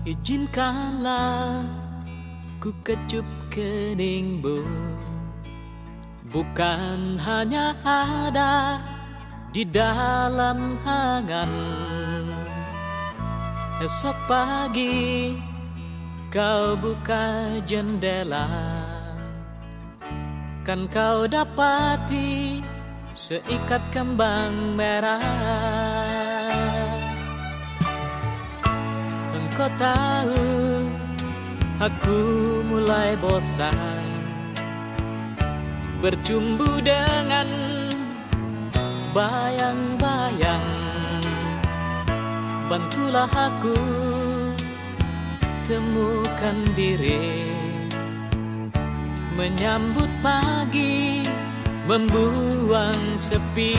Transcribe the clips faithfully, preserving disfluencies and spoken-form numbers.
Izinkanlah ku kecup keningmu, bukan hanya ada di dalam angan. Esok pagi kau buka jendela, kan kau dapati seikat kembang merah. Engkau tahu aku mulai bosan bercumbu dengan bayang-bayang. Bantulah aku temukan diri, menyambut pagi, membuang sepi.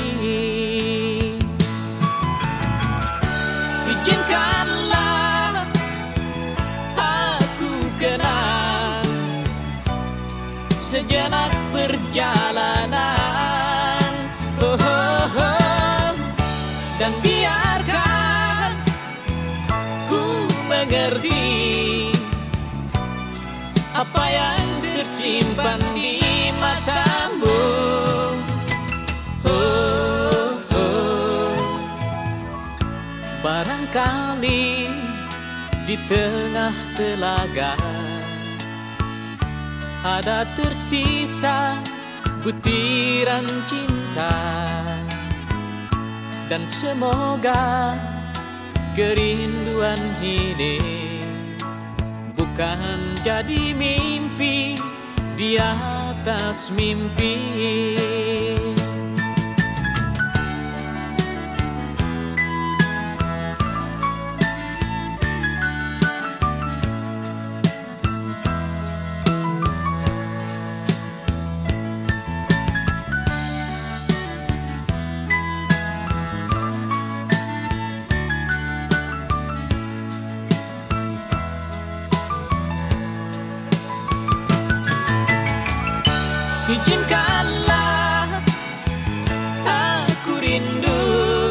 Izinkanlah aku kenang sejenak perjalanan, oh, oh, oh. Dan biarkan ku mengerti apa yang tersimpan di matamu. Oh, oh. Barangkali di tengah telaga ada tersisa butiran cinta, dan semoga kerinduan ini bukan jadi mimpi di atas mimpi. Izinkanlah aku rindu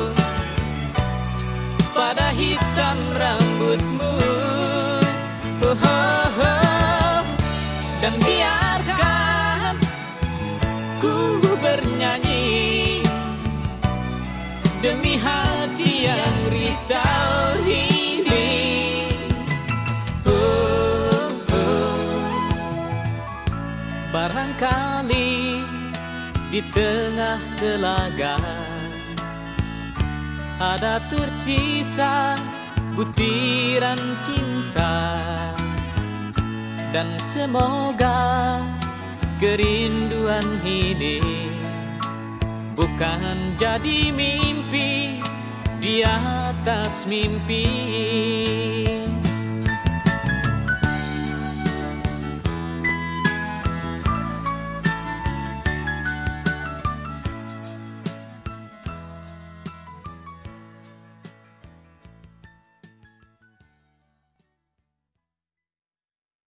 pada hitam rambutmu, oh, oh, oh. Dan biarkan ku bernyanyi demi hati yang risau ini. Oh, oh. Barangkali di tengah telaga ada tersisa butiran cinta, dan semoga kerinduan ini bukan jadi mimpi di atas mimpi.